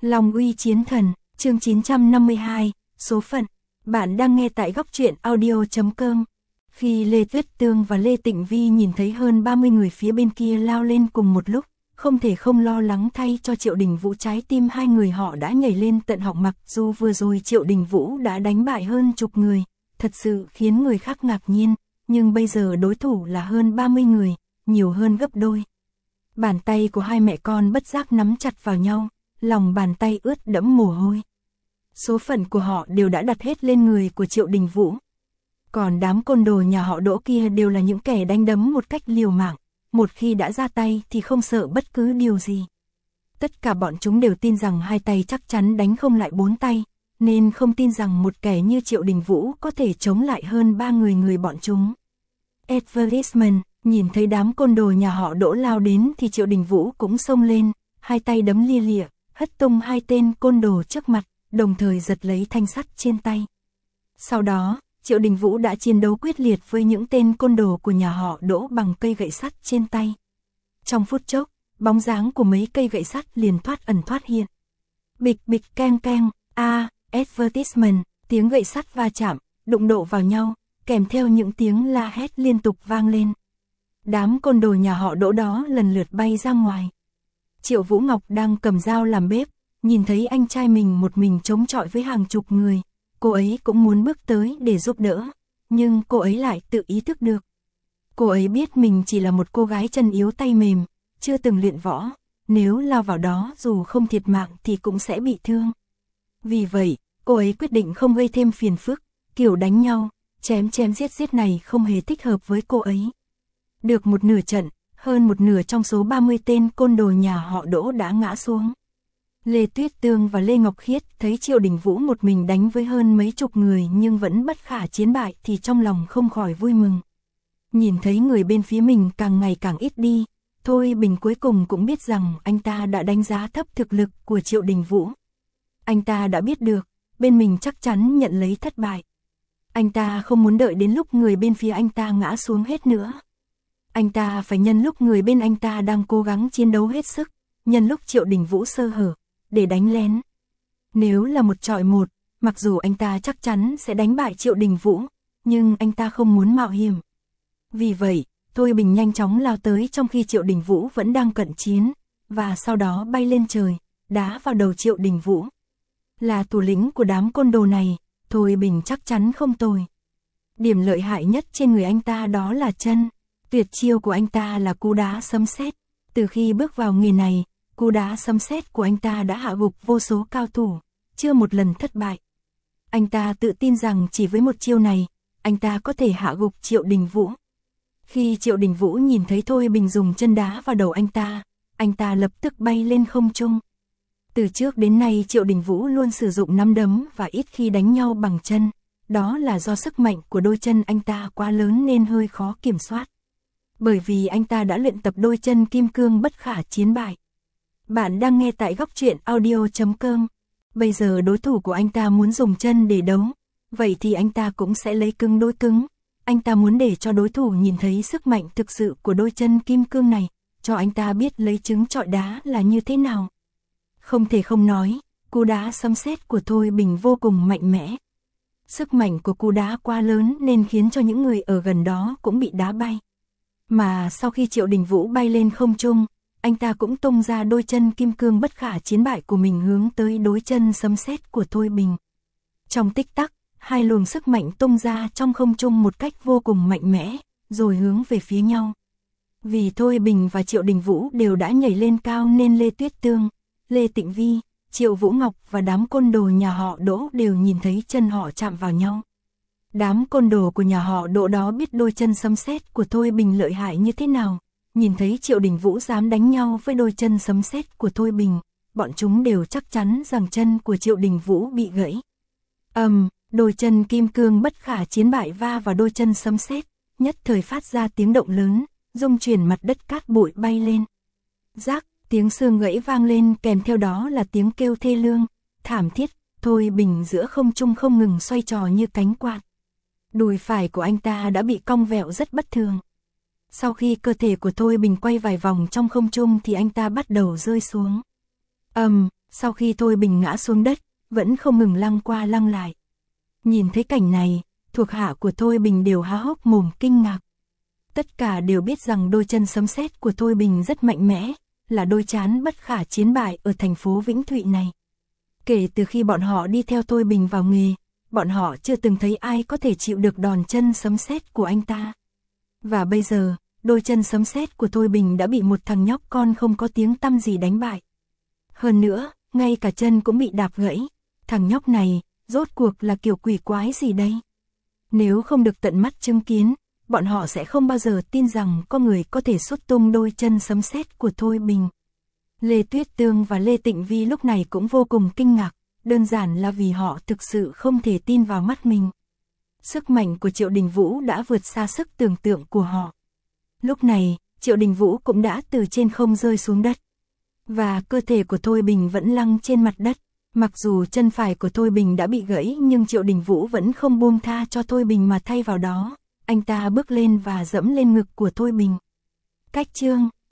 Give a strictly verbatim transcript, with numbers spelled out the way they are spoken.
Long uy chiến thần, chương chín trăm năm mươi hai, số phận. Bạn đang nghe tại góc truyện audio chấm com. Khi Lê Tuyết Tương và Lê Tịnh Vi nhìn thấy hơn ba mươi người phía bên kia lao lên cùng một lúc, không thể không lo lắng thay cho Triệu Đình Vũ. Trái tim hai người họ đã nhảy lên tận họng, mặc dù vừa rồi Triệu Đình Vũ đã đánh bại hơn chục người, thật sự khiến người khác ngạc nhiên, nhưng bây giờ đối thủ là hơn ba mươi người, nhiều hơn gấp đôi. Bàn tay của hai mẹ con bất giác nắm chặt vào nhau, lòng bàn tay ướt đẫm mồ hôi. Số phận của họ đều đã đặt hết lên người của Triệu Đình Vũ. Còn đám côn đồ nhà họ Đỗ kia đều là những kẻ đánh đấm một cách liều mạng, một khi đã ra tay thì không sợ bất cứ điều gì. Tất cả bọn chúng đều tin rằng hai tay chắc chắn đánh không lại bốn tay, nên không tin rằng một kẻ như Triệu Đình Vũ có thể chống lại hơn ba người người bọn chúng. Advertisement, nhìn thấy đám côn đồ nhà họ Đỗ lao đến thì Triệu Đình Vũ cũng xông lên, hai tay đấm lia lịa, hất tung hai tên côn đồ trước mặt, đồng thời giật lấy thanh sắt trên tay. Sau đó, Triệu Đình Vũ đã chiến đấu quyết liệt với những tên côn đồ của nhà họ Đỗ bằng cây gậy sắt trên tay. Trong phút chốc, bóng dáng của mấy cây gậy sắt liền thoát ẩn thoát hiện. Bịch bịch keng keng, a, advertisement, tiếng gậy sắt va chạm, đụng độ vào nhau, kèm theo những tiếng la hét liên tục vang lên. Đám côn đồ nhà họ Đỗ đó lần lượt bay ra ngoài. Triệu Vũ Ngọc đang cầm dao làm bếp, nhìn thấy anh trai mình một mình chống chọi với hàng chục người, cô ấy cũng muốn bước tới để giúp đỡ, nhưng cô ấy lại tự ý thức được. Cô ấy biết mình chỉ là một cô gái chân yếu tay mềm, chưa từng luyện võ, nếu lao vào đó dù không thiệt mạng thì cũng sẽ bị thương. Vì vậy, cô ấy quyết định không gây thêm phiền phức, kiểu đánh nhau, chém chém giết giết này không hề thích hợp với cô ấy. Được một nửa trận, hơn một nửa trong số ba mươi tên côn đồ nhà họ Đỗ đã ngã xuống. Lê Tuyết Tương và Lê Ngọc Khiết thấy Triệu Đình Vũ một mình đánh với hơn mấy chục người nhưng vẫn bất khả chiến bại thì trong lòng không khỏi vui mừng. Nhìn thấy người bên phía mình càng ngày càng ít đi, Thôi Bình cuối cùng cũng biết rằng anh ta đã đánh giá thấp thực lực của Triệu Đình Vũ. Anh ta đã biết được, bên mình chắc chắn nhận lấy thất bại. Anh ta không muốn đợi đến lúc người bên phía anh ta ngã xuống hết nữa. Anh ta phải nhân lúc người bên anh ta đang cố gắng chiến đấu hết sức, nhân lúc Triệu Đình Vũ sơ hở, để đánh lén. Nếu là một chọi một, mặc dù anh ta chắc chắn sẽ đánh bại Triệu Đình Vũ, nhưng anh ta không muốn mạo hiểm. Vì vậy, Thôi Bình nhanh chóng lao tới trong khi Triệu Đình Vũ vẫn đang cận chiến, và sau đó bay lên trời, đá vào đầu Triệu Đình Vũ. Là thủ lĩnh của đám côn đồ này, Thôi Bình chắc chắn không tồi. Điểm lợi hại nhất trên người anh ta đó là chân. Tuyệt chiêu của anh ta là cú đá sấm sét. Từ khi bước vào nghề này, cú đá sấm sét của anh ta đã hạ gục vô số cao thủ, chưa một lần thất bại. Anh ta tự tin rằng chỉ với một chiêu này, anh ta có thể hạ gục Triệu Đình Vũ. Khi Triệu Đình Vũ nhìn thấy Thôi Bình dùng chân đá vào đầu anh ta, anh ta lập tức bay lên không trung. Từ trước đến nay Triệu Đình Vũ luôn sử dụng nắm đấm và ít khi đánh nhau bằng chân. Đó là do sức mạnh của đôi chân anh ta quá lớn nên hơi khó kiểm soát. Bởi vì anh ta đã luyện tập đôi chân kim cương bất khả chiến bại. Bạn đang nghe tại góc truyện audio chấm com. Bây giờ đối thủ của anh ta muốn dùng chân để đấu, vậy thì anh ta cũng sẽ lấy cứng đối cứng. Anh ta muốn để cho đối thủ nhìn thấy sức mạnh thực sự của đôi chân kim cương này, cho anh ta biết lấy trứng trọi đá là như thế nào. Không thể không nói, cú đá sấm sét của Thôi Bình vô cùng mạnh mẽ. Sức mạnh của cú đá quá lớn nên khiến cho những người ở gần đó cũng bị đá bay. Mà sau khi Triệu Đình Vũ bay lên không trung, anh ta cũng tung ra đôi chân kim cương bất khả chiến bại của mình hướng tới đối chân sấm sét của Thôi Bình. Trong tích tắc, hai luồng sức mạnh tung ra trong không trung một cách vô cùng mạnh mẽ, rồi hướng về phía nhau. Vì Thôi Bình và Triệu Đình Vũ đều đã nhảy lên cao nên Lê Tuyết Tương, Lê Tịnh Vi, Triệu Vũ Ngọc và đám côn đồ nhà họ Đỗ đều nhìn thấy chân họ chạm vào nhau. Đám côn đồ của nhà họ Đỗ đó biết đôi chân sấm sét của Thôi Bình lợi hại như thế nào, nhìn thấy Triệu Đình Vũ dám đánh nhau với đôi chân sấm sét của Thôi Bình, bọn chúng đều chắc chắn rằng chân của Triệu Đình Vũ bị gãy. Ầm, um, đôi chân kim cương bất khả chiến bại va vào đôi chân sấm sét, nhất thời phát ra tiếng động lớn, rung chuyển mặt đất cát bụi bay lên. Rác, tiếng xương gãy vang lên kèm theo đó là tiếng kêu thê lương, thảm thiết. Thôi Bình giữa không trung không ngừng xoay trò như cánh quạt. Đùi phải của anh ta đã bị cong vẹo rất bất thường. Sau khi cơ thể của Thôi Bình quay vài vòng trong không trung thì anh ta bắt đầu rơi xuống. Ầm, um, Sau khi Thôi Bình ngã xuống đất, vẫn không ngừng lăn qua lăn lại. Nhìn thấy cảnh này, thuộc hạ của Thôi Bình đều há hốc mồm kinh ngạc. Tất cả đều biết rằng đôi chân sấm sét của Thôi Bình rất mạnh mẽ, là đôi trán bất khả chiến bại ở thành phố Vĩnh Thụy này. Kể từ khi bọn họ đi theo Thôi Bình vào nghề, bọn họ chưa từng thấy ai có thể chịu được đòn chân sấm sét của anh ta. Và bây giờ, đôi chân sấm sét của Thôi Bình đã bị một thằng nhóc con không có tiếng tăm gì đánh bại. Hơn nữa, ngay cả chân cũng bị đạp gãy. Thằng nhóc này, rốt cuộc là kiểu quỷ quái gì đây? Nếu không được tận mắt chứng kiến, bọn họ sẽ không bao giờ tin rằng có người có thể sút tung đôi chân sấm sét của Thôi Bình. Lê Tuyết Tương và Lê Tịnh Vi lúc này cũng vô cùng kinh ngạc, đơn giản là vì họ thực sự không thể tin vào mắt mình. Sức mạnh của Triệu Đình Vũ đã vượt xa sức tưởng tượng của họ. Lúc này, Triệu Đình Vũ cũng đã từ trên không rơi xuống đất. Và cơ thể của Thôi Bình vẫn lăn trên mặt đất. Mặc dù chân phải của Thôi Bình đã bị gãy nhưng Triệu Đình Vũ vẫn không buông tha cho Thôi Bình mà thay vào đó. Anh ta bước lên và dẫm lên ngực của Thôi Bình. Cách chương